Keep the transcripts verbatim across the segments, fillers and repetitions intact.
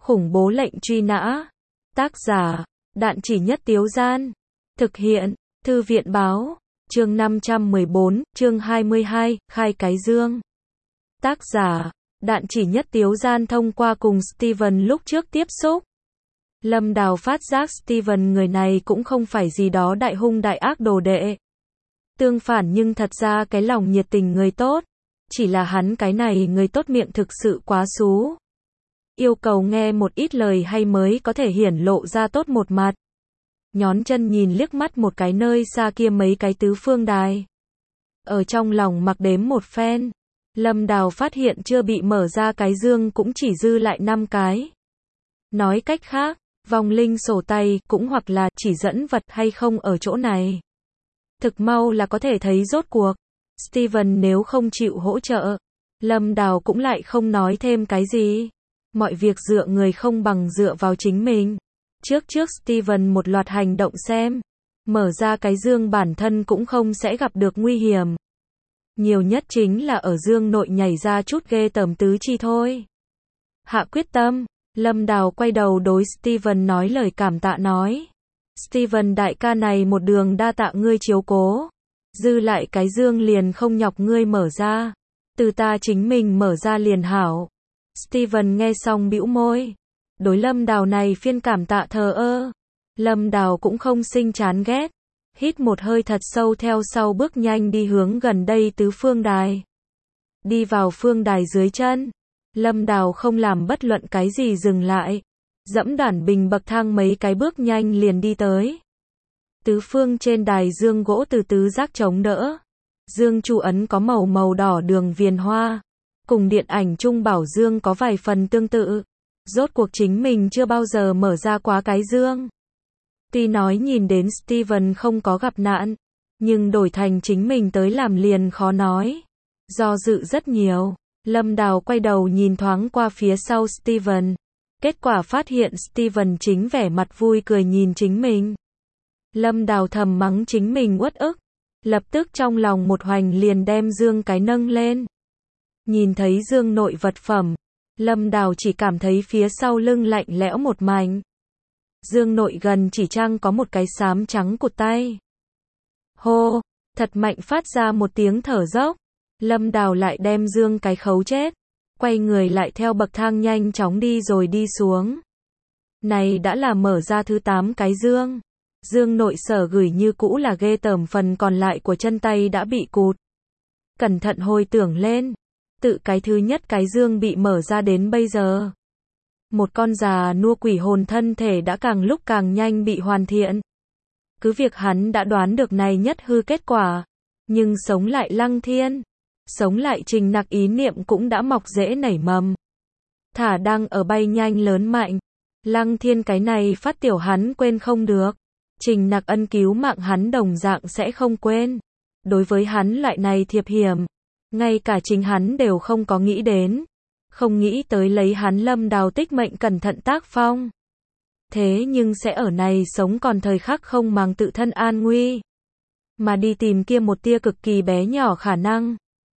Khủng bố lệnh truy nã. Tác giả, Đạn Chỉ Nhất Tiếu Gian. Thực hiện, Thư viện báo. Chương năm trăm mười bốn, chương hai mươi hai, khai cái dương. Tác giả, Đạn Chỉ Nhất Tiếu Gian. Thông qua cùng Steven lúc trước tiếp xúc, Lâm Đào phát giác Steven người này cũng không phải gì đó đại hung đại ác đồ đệ. Tương phản, nhưng thật ra cái lòng nhiệt tình người tốt. Chỉ là hắn cái này người tốt miệng thực sự quá xú. Yêu cầu nghe một ít lời hay mới có thể hiển lộ ra tốt một mặt. Nhón chân nhìn liếc mắt một cái nơi xa kia mấy cái tứ phương đài. Ở trong lòng mặc đếm một phen, Lâm Đào phát hiện chưa bị mở ra cái dương cũng chỉ dư lại năm cái. Nói cách khác, vong linh sổ tay cũng hoặc là chỉ dẫn vật hay không ở chỗ này. Thực mau là có thể thấy rốt cuộc. Steven nếu không chịu hỗ trợ, Lâm Đào cũng lại không nói thêm cái gì. Mọi việc dựa người không bằng dựa vào chính mình. Trước trước Steven một loạt hành động xem. Mở ra cái dương bản thân cũng không sẽ gặp được nguy hiểm. Nhiều nhất chính là ở dương nội nhảy ra chút ghê tởm tứ chi thôi. Hạ quyết tâm, Lâm Đào quay đầu đối Steven nói lời cảm tạ nói. Steven đại ca này một đường đa tạ ngươi chiếu cố. Dư lại cái dương liền không nhọc ngươi mở ra. Từ ta chính mình mở ra liền hảo. Steven nghe xong bĩu môi. Đối Lâm Đào này phiên cảm tạ thờ ơ. Lâm Đào cũng không sinh chán ghét. Hít một hơi thật sâu theo sau bước nhanh đi hướng gần đây tứ phương đài. Đi vào phương đài dưới chân. Lâm Đào không làm bất luận cái gì dừng lại. Dẫm đản bình bậc thang mấy cái bước nhanh liền đi tới. Tứ phương trên đài dương gỗ từ tứ giác chống đỡ. Dương chu ấn có màu màu đỏ đường viền hoa. Cùng điện ảnh trung bảo dương có vài phần tương tự. Rốt cuộc chính mình chưa bao giờ mở ra quá cái dương. Tuy nói nhìn đến Steven không có gặp nạn, nhưng đổi thành chính mình tới làm liền khó nói. Do dự rất nhiều, Lâm Đào quay đầu nhìn thoáng qua phía sau Steven. Kết quả phát hiện Steven chính vẻ mặt vui cười nhìn chính mình. Lâm Đào thầm mắng chính mình uất ức. Lập tức trong lòng một hoành liền đem dương cái nâng lên. Nhìn thấy dương nội vật phẩm, Lâm Đào chỉ cảm thấy phía sau lưng lạnh lẽo một mảnh. Dương nội gần chỉ trang có một cái xám trắng cụt tay. Hô, thật mạnh phát ra một tiếng thở dốc. Lâm Đào lại đem dương cái khấu chết. Quay người lại theo bậc thang nhanh chóng đi rồi đi xuống. Này đã là mở ra thứ tám cái dương. Dương nội sở gửi như cũ là ghê tởm, phần còn lại của chân tay đã bị cụt. Cẩn thận hồi tưởng lên. Tự cái thứ nhất cái dương bị mở ra đến bây giờ. Một con già nua quỷ hồn thân thể đã càng lúc càng nhanh bị hoàn thiện. Cứ việc hắn đã đoán được này nhất hư kết quả. Nhưng sống lại Lăng Thiên. Sống lại Trình Nặc ý niệm cũng đã mọc rễ nảy mầm. Thả đang ở bay nhanh lớn mạnh. Lăng Thiên cái này phát tiểu hắn quên không được. Trình Nặc ân cứu mạng hắn đồng dạng sẽ không quên. Đối với hắn loại này thiệp hiểm, ngay cả chính hắn đều không có nghĩ đến. Không nghĩ tới lấy hắn Lâm Đào tích mệnh cẩn thận tác phong. Thế nhưng sẽ ở này sống còn thời khắc không màng tự thân an nguy. Mà đi tìm kia một tia cực kỳ bé nhỏ khả năng.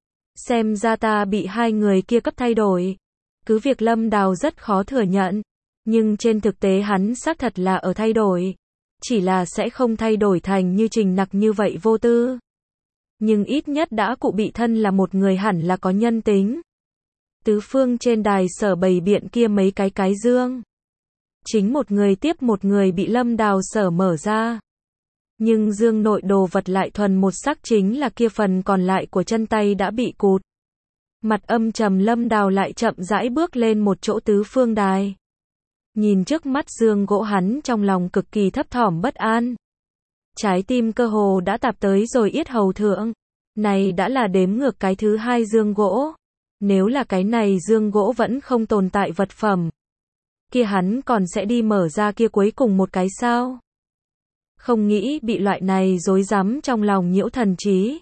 Xem ra ta bị hai người kia cấp thay đổi. Cứ việc Lâm Đào rất khó thừa nhận. Nhưng trên thực tế hắn xác thật là ở thay đổi. Chỉ là sẽ không thay đổi thành như Trình Nặc như vậy vô tư. Nhưng ít nhất đã cụ bị thân là một người hẳn là có nhân tính. Tứ phương trên đài sở bày biện kia mấy cái cái dương. Chính một người tiếp một người bị Lâm Đào sở mở ra. Nhưng dương nội đồ vật lại thuần một sắc, chính là kia phần còn lại của chân tay đã bị cụt. Mặt âm trầm Lâm Đào lại chậm rãi bước lên một chỗ tứ phương đài. Nhìn trước mắt dương gỗ hắn trong lòng cực kỳ thấp thỏm bất an. Trái tim cơ hồ đã tạp tới rồi yết hầu thượng. Này đã là đếm ngược cái thứ hai dương gỗ. Nếu là cái này dương gỗ vẫn không tồn tại vật phẩm, kia hắn còn sẽ đi mở ra kia cuối cùng một cái sao? Không nghĩ bị loại này rối rắm trong lòng nhiễu thần trí.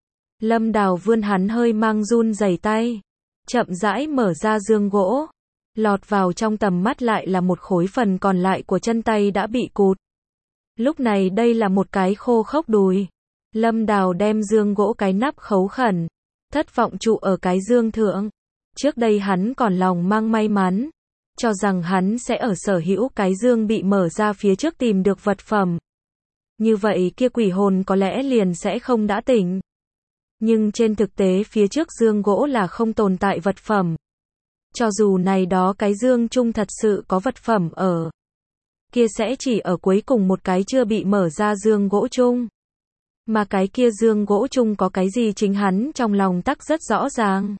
Lâm Đào vươn hắn hơi mang run rẩy tay, chậm rãi mở ra dương gỗ. Lọt vào trong tầm mắt lại là một khối phần còn lại của chân tay đã bị cụt. Lúc này đây là một cái khô khốc đùi. Lâm Đào đem dương gỗ cái nắp khấu khẩn, thất vọng trụ ở cái dương thượng. Trước đây hắn còn lòng mang may mắn. cho rằng hắn sẽ ở sở hữu cái dương bị mở ra phía trước tìm được vật phẩm. Như vậy kia quỷ hồn có lẽ liền sẽ không đã tỉnh. Nhưng trên thực tế phía trước dương gỗ là không tồn tại vật phẩm. Cho dù này đó cái dương chung thật sự có vật phẩm ở, kia sẽ chỉ ở cuối cùng một cái chưa bị mở ra dương gỗ chung. Mà cái kia dương gỗ chung có cái gì chính hắn trong lòng tắc rất rõ ràng.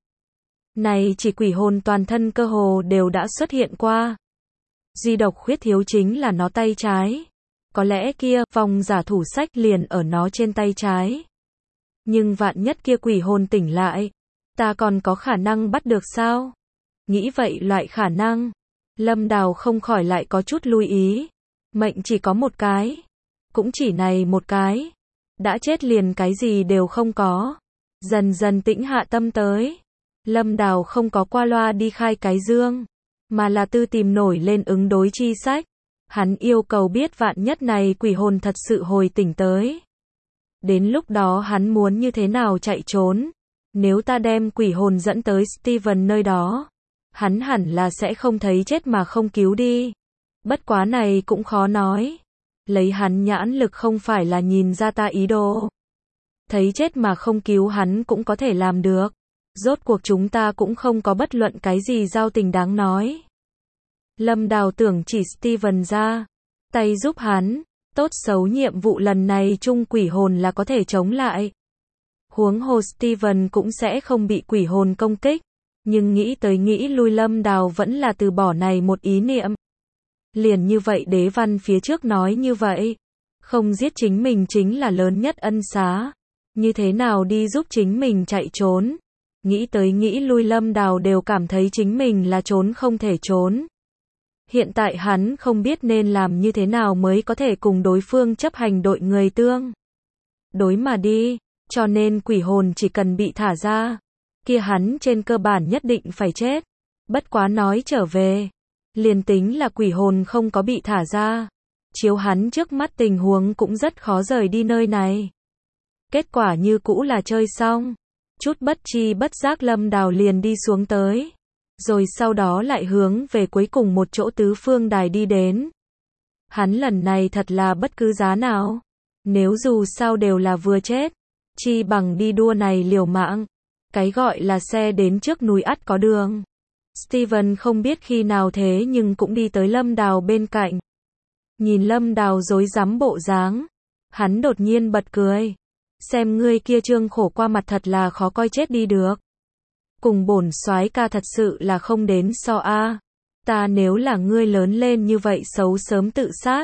Này chỉ quỷ hồn toàn thân cơ hồ đều đã xuất hiện qua. Duy độc khuyết thiếu chính là nó tay trái. Có lẽ kia vòng giả thủ sách liền ở nó trên tay trái. Nhưng vạn nhất kia quỷ hồn tỉnh lại, ta còn có khả năng bắt được sao? Nghĩ vậy loại khả năng, Lâm Đào không khỏi lại có chút lưu ý. Mệnh chỉ có một cái, cũng chỉ này một cái. Đã chết liền cái gì đều không có. Dần dần tĩnh hạ tâm tới. Lâm Đào không có qua loa đi khai cái dương, mà là tư tìm nổi lên ứng đối chi sách. Hắn yêu cầu biết vạn nhất này quỷ hồn thật sự hồi tỉnh tới. Đến lúc đó hắn muốn như thế nào chạy trốn. Nếu ta đem quỷ hồn dẫn tới Steven nơi đó, hắn hẳn là sẽ không thấy chết mà không cứu đi. Bất quá này cũng khó nói. Lấy hắn nhãn lực không phải là nhìn ra ta ý đồ. Thấy chết mà không cứu hắn cũng có thể làm được. Rốt cuộc chúng ta cũng không có bất luận cái gì giao tình đáng nói. Lâm Đào tưởng chỉ Steven ra, tay giúp hắn, tốt xấu nhiệm vụ lần này chung quỷ hồn là có thể chống lại. Huống hồ Steven cũng sẽ không bị quỷ hồn công kích, nhưng nghĩ tới nghĩ lui Lâm Đào vẫn là từ bỏ này một ý niệm. Liền như vậy đế văn phía trước nói như vậy, không giết chính mình chính là lớn nhất ân xá, như thế nào đi giúp chính mình chạy trốn. Nghĩ tới nghĩ lui Lâm Đào đều cảm thấy chính mình là trốn không thể trốn. Hiện tại hắn không biết nên làm như thế nào mới có thể cùng đối phương chấp hành đội người tương đối mà đi, cho nên quỷ hồn chỉ cần bị thả ra, kia hắn trên cơ bản nhất định phải chết. Bất quá nói trở về, liền tính là quỷ hồn không có bị thả ra, chiếu hắn trước mắt tình huống cũng rất khó rời đi nơi này. Kết quả như cũ là chơi xong, chút bất chi bất giác Lâm Đào liền đi xuống tới. Rồi sau đó lại hướng về cuối cùng một chỗ tứ phương đài đi đến. Hắn lần này thật là bất cứ giá nào. Nếu dù sao đều là vừa chết, chi bằng đi đua này liều mạng. Cái gọi là xe đến trước núi ắt có đường. Steven không biết khi nào thế nhưng cũng đi tới Lâm Đào bên cạnh. Nhìn Lâm Đào rối rắm bộ dáng, hắn đột nhiên bật cười. Xem ngươi kia trương khổ qua mặt thật là khó coi chết đi được. Cùng bổn soái ca thật sự là không đến so a. Ta nếu là ngươi lớn lên như vậy xấu sớm tự sát.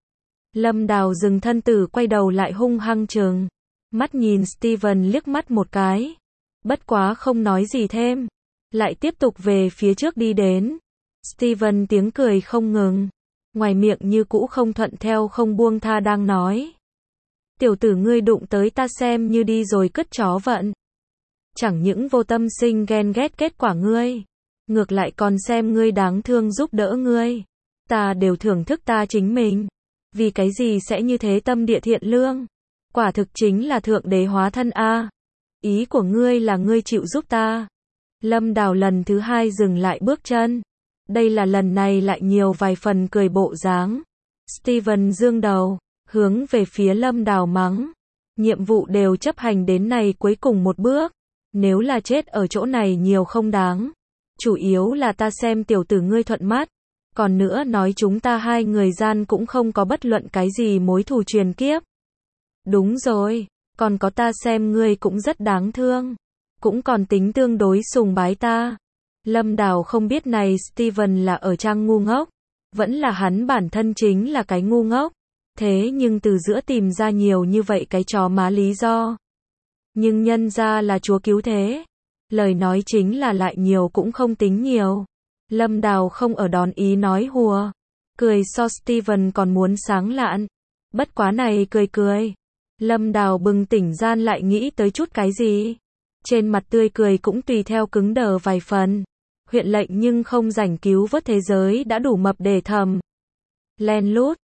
Lâm Đào dừng thân tử quay đầu lại hung hăng trừng. Mắt nhìn Steven liếc mắt một cái. Bất quá không nói gì thêm. Lại tiếp tục về phía trước đi đến. Steven tiếng cười không ngừng. Ngoài miệng như cũ không thuận theo không buông tha đang nói. Tiểu tử ngươi đụng tới ta xem như đi rồi cất chó vận. Chẳng những vô tâm sinh ghen ghét kết quả ngươi, ngược lại còn xem ngươi đáng thương giúp đỡ ngươi. Ta đều thưởng thức ta chính mình. Vì cái gì sẽ như thế tâm địa thiện lương? Quả thực chính là thượng đế hóa thân a. Ý của ngươi là ngươi chịu giúp ta. Lâm Đào lần thứ hai dừng lại bước chân. Đây là lần này lại nhiều vài phần cười bộ dáng. Steven dương đầu, hướng về phía Lâm Đào mắng. Nhiệm vụ đều chấp hành đến này cuối cùng một bước. Nếu là chết ở chỗ này nhiều không đáng. Chủ yếu là ta xem tiểu tử ngươi thuận mắt. Còn nữa nói chúng ta hai người gian cũng không có bất luận cái gì mối thù truyền kiếp. Đúng rồi, còn có ta xem ngươi cũng rất đáng thương. Cũng còn tính tương đối sùng bái ta. Lâm Đào không biết này Steven là ở trang ngu ngốc. Vẫn là hắn bản thân chính là cái ngu ngốc. Thế nhưng từ giữa tìm ra nhiều như vậy cái chó má lý do. Nhưng nhân ra là Chúa cứu thế. Lời nói chính là lại nhiều cũng không tính nhiều. Lâm Đào không ở đón ý nói hùa. Cười so Steven còn muốn sáng lạn. Bất quá này cười cười. Lâm Đào bừng tỉnh gian lại nghĩ tới chút cái gì. Trên mặt tươi cười cũng tùy theo cứng đờ vài phần. Huyện lệnh nhưng không rảnh cứu vớt thế giới đã đủ mập để thầm. Len lút.